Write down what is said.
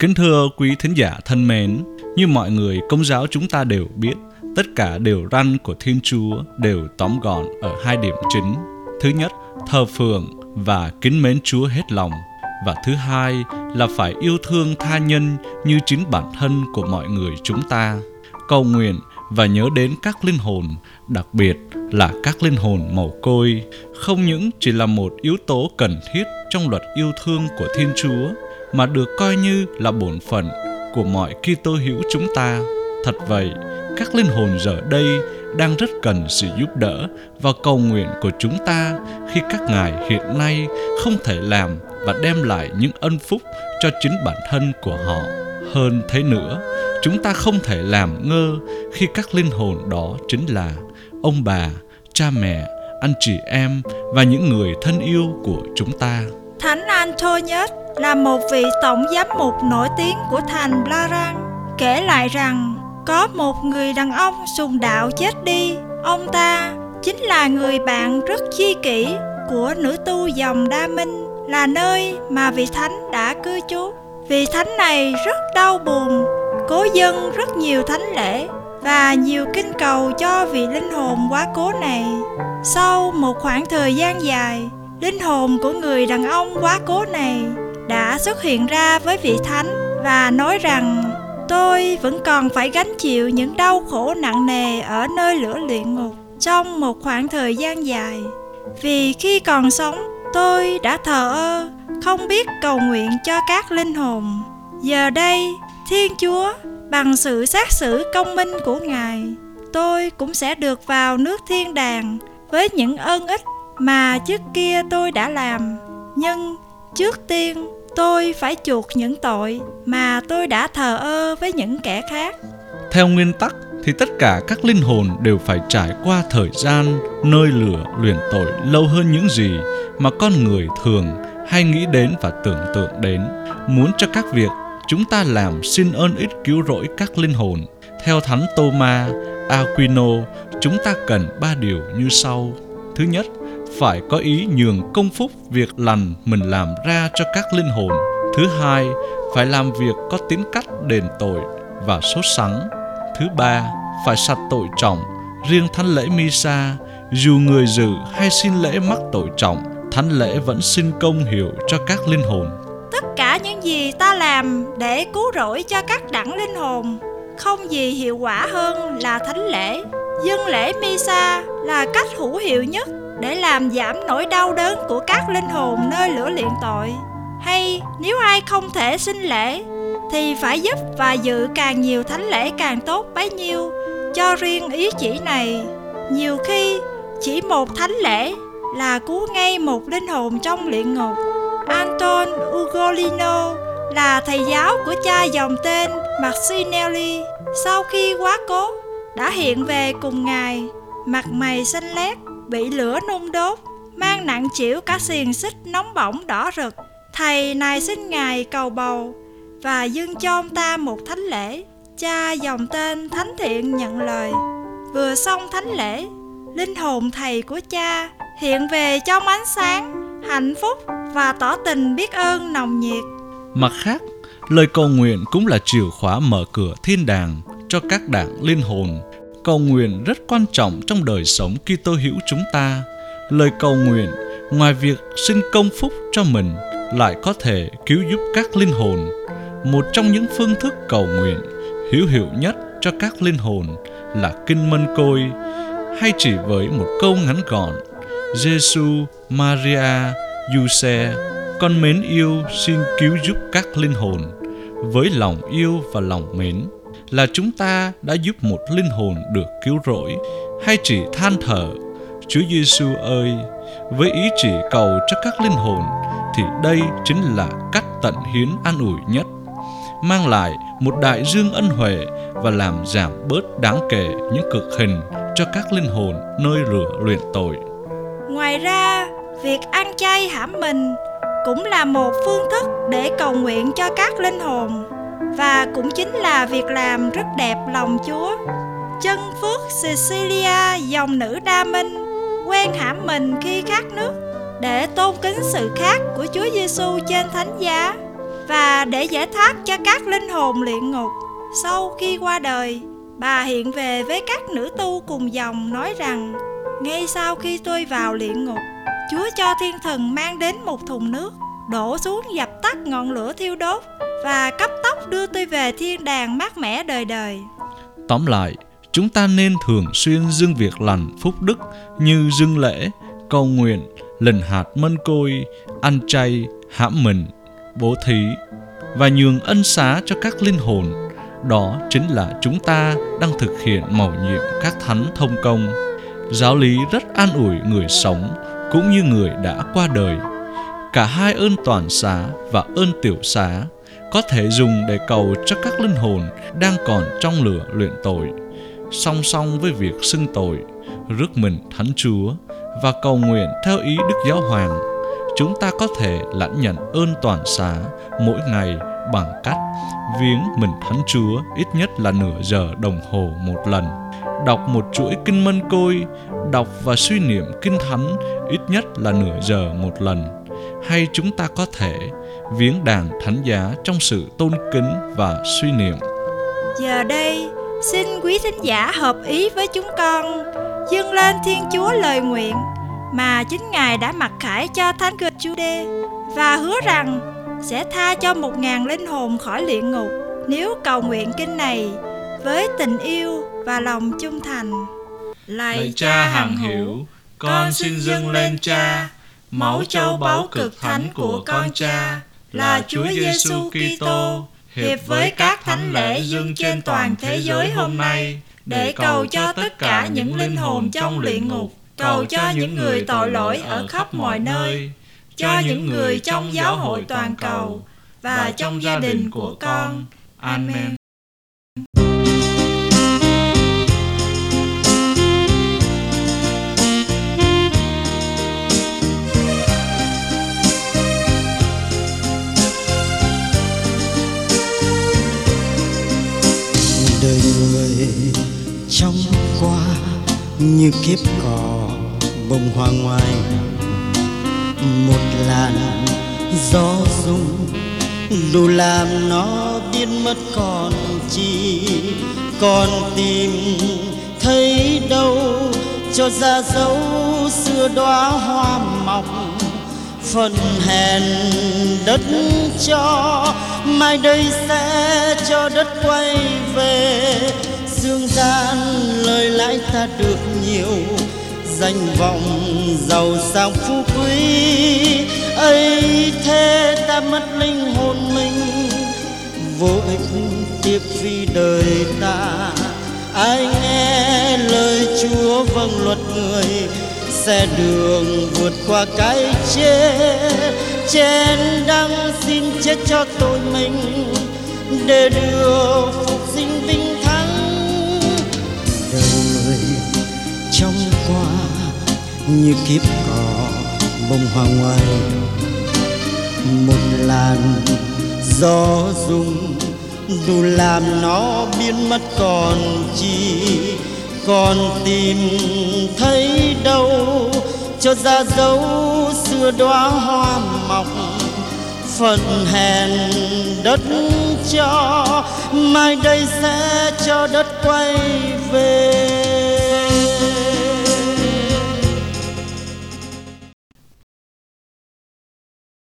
Kính thưa quý thính giả thân mến, như mọi người Công giáo chúng ta đều biết, tất cả điều răn của Thiên Chúa đều tóm gọn ở hai điểm chính. Thứ nhất, thờ phượng và kính mến Chúa hết lòng. Và thứ hai là phải yêu thương tha nhân như chính bản thân của mọi người chúng ta. Cầu nguyện và nhớ đến các linh hồn, đặc biệt là các linh hồn mồ côi, không những chỉ là một yếu tố cần thiết trong luật yêu thương của Thiên Chúa, mà được coi như là bổn phận của mọi Kitô hữu chúng ta. Thật vậy, các linh hồn giờ đây đang rất cần sự giúp đỡ và cầu nguyện của chúng ta khi các ngài hiện nay không thể làm và đem lại những ân phúc cho chính bản thân của họ. Hơn thế nữa, chúng ta không thể làm ngơ khi các linh hồn đó chính là ông bà, cha mẹ, anh chị em và những người thân yêu của chúng ta. Thánh Antonius là một vị tổng giám mục nổi tiếng của thành Blaran, kể lại rằng có một người đàn ông sùng đạo chết đi. Ông ta chính là người bạn rất chi kỷ của nữ tu dòng Đa Minh, là nơi mà vị thánh đã cư trú. Vị thánh này rất đau buồn, cố dâng rất nhiều thánh lễ và nhiều kinh cầu cho vị linh hồn quá cố này. Sau một khoảng thời gian dài, linh hồn của người đàn ông quá cố này đã xuất hiện ra với vị thánh và nói rằng: tôi vẫn còn phải gánh chịu những đau khổ nặng nề ở nơi lửa luyện ngục trong một khoảng thời gian dài. Vì khi còn sống, tôi đã thờ ơ, không biết cầu nguyện cho các linh hồn. Giờ đây, Thiên Chúa, bằng sự xét xử công minh của Ngài, tôi cũng sẽ được vào nước thiên đàng với những ơn ích mà trước kia tôi đã làm. Nhưng trước tiên, tôi phải chuộc những tội mà tôi đã thờ ơ với những kẻ khác. Theo nguyên tắc thì tất cả các linh hồn đều phải trải qua thời gian nơi lửa luyện tội lâu hơn những gì mà con người thường hay nghĩ đến và tưởng tượng đến. Muốn cho các việc chúng ta làm xin ơn ích cứu rỗi các linh hồn, theo Thánh Thomas Aquino, chúng ta cần 3 điều như sau. Thứ nhất, phải có ý nhường công phúc việc lành mình làm ra cho các linh hồn. Thứ hai, phải làm việc có tính cách đền tội và sốt sắng. Thứ ba, phải sạch tội trọng. Riêng thánh lễ Misa, dù người dự hay xin lễ mắc tội trọng, thánh lễ vẫn xin công hiệu cho các linh hồn. Tất cả những gì ta làm để cứu rỗi cho các đẳng linh hồn, không gì hiệu quả hơn là thánh lễ. Dâng lễ Misa là cách hữu hiệu nhất để làm giảm nỗi đau đớn của các linh hồn nơi lửa luyện tội. Hay nếu ai không thể xin lễ thì phải giúp và dự càng nhiều thánh lễ càng tốt bấy nhiêu cho riêng ý chỉ này. Nhiều khi chỉ một thánh lễ là cứu ngay một linh hồn trong luyện ngục. Anton Ugolino là thầy giáo của cha dòng tên Marcinelli, sau khi quá cố đã hiện về cùng Ngài, mặt mày xanh lét, bị lửa nung đốt, mang nặng chịu cả xiềng xích nóng bỏng đỏ rực. Thầy này xin Ngài cầu bầu và dâng cho ông ta một thánh lễ. Cha dòng tên thánh thiện nhận lời. Vừa xong thánh lễ, linh hồn thầy của cha hiện về trong ánh sáng, hạnh phúc và tỏ tình biết ơn nồng nhiệt. Mặt khác, lời cầu nguyện cũng là chìa khóa mở cửa thiên đàng cho các đảng linh hồn. Cầu nguyện rất quan trọng trong đời sống Kitô hữu chúng ta. Lời cầu nguyện, ngoài việc xin công phúc cho mình, lại có thể cứu giúp các linh hồn. Một trong những phương thức cầu nguyện hữu hiệu nhất cho các linh hồn là kinh mân côi, hay chỉ với một câu ngắn gọn: Giêsu, Maria, Giuse, con mến yêu xin cứu giúp các linh hồn. Với lòng yêu và lòng mến là chúng ta đã giúp một linh hồn được cứu rỗi, hay chỉ than thở: Chúa Giêsu ơi, với ý chỉ cầu cho các linh hồn, thì đây chính là cách tận hiến an ủi nhất, mang lại một đại dương ân huệ và làm giảm bớt đáng kể những cực hình cho các linh hồn nơi lửa luyện tội. Ngoài ra, việc ăn chay hãm mình cũng là một phương thức để cầu nguyện cho các linh hồn, và cũng chính là việc làm rất đẹp lòng Chúa. Chân phước Cecilia, dòng nữ Đa Minh, quen hãm mình khi khát nước để tôn kính sự khát của Chúa Giêsu trên thánh giá. và để giải thoát cho các linh hồn luyện ngục. Sau khi qua đời, bà hiện về với các nữ tu cùng dòng nói rằng: ngay sau khi tôi vào luyện ngục, Chúa cho thiên thần mang đến một thùng nước, đổ xuống dập tắt ngọn lửa thiêu đốt và cấp tốc đưa tôi về thiên đàng mát mẻ đời đời. Tóm lại, chúng ta nên thường xuyên dâng việc lành phúc đức như dâng lễ, cầu nguyện, lần hạt mân côi, ăn chay, hãm mình, bố thí và nhường ân xá cho các linh hồn. Đó chính là chúng ta đang thực hiện mầu nhiệm các thánh thông công. Giáo lý rất an ủi người sống cũng như người đã qua đời. Cả hai ơn toàn xá và ơn tiểu xá có thể dùng để cầu cho các linh hồn đang còn trong lửa luyện tội, song song với việc xưng tội, rước mình Thánh Chúa và cầu nguyện theo ý Đức Giáo Hoàng. Chúng ta có thể lãnh nhận ơn toàn xá mỗi ngày bằng cách viếng mình Thánh Chúa ít nhất là nửa giờ đồng hồ một lần, đọc một chuỗi kinh mân côi, đọc và suy niệm kinh thánh ít nhất là nửa giờ một lần. Hay chúng ta có thể viếng đàn thánh giá trong sự tôn kính và suy niệm. Giờ đây, xin quý thính giả hợp ý với chúng con dâng lên Thiên Chúa lời nguyện mà chính Ngài đã mặc khải cho Thánh Cơ Giu-đê, và hứa rằng sẽ tha cho 1000 linh hồn khỏi luyện ngục nếu cầu nguyện kinh này với tình yêu và lòng trung thành. Lạy Cha hằng hiểu, con xin dâng lên Cha máu châu báu cực thánh của con Cha là Chúa Giêsu Kitô, hiệp với các thánh lễ dâng trên toàn thế giới hôm nay, để cầu cho tất cả những linh hồn trong luyện ngục, cầu cho những người tội lỗi ở khắp mọi nơi, cho những người trong giáo hội toàn cầu và trong gia đình của con. Amen. Đời người trong qua như kiếp cỏ bông hoa ngoài, một làn gió rung đủ làm nó biến mất còn chi, còn tìm thấy đâu cho ra dấu xưa đóa hoa mọc. Phần hèn đất cho, mai đây sẽ cho đất quay về. Dương gian lời lãi ta được nhiều, danh vọng giàu sang phú quý, ấy thế ta mất linh hồn mình, vô ích tiếc vì đời ta. Ai nghe lời Chúa vâng luật người, sẽ đường vượt qua cái chết. Trên đăng xin chết cho tội mình, để đưa phục sinh vinh thắng. Đời người trong qua như kiếp cỏ bông hoa ngoài, một làn gió rung đủ làm nó biến mất còn chi, còn tìm thấy đâu cho ra dấu xưa đóa hoa mọc. Phần hèn đất cho, mai đây sẽ cho đất quay về.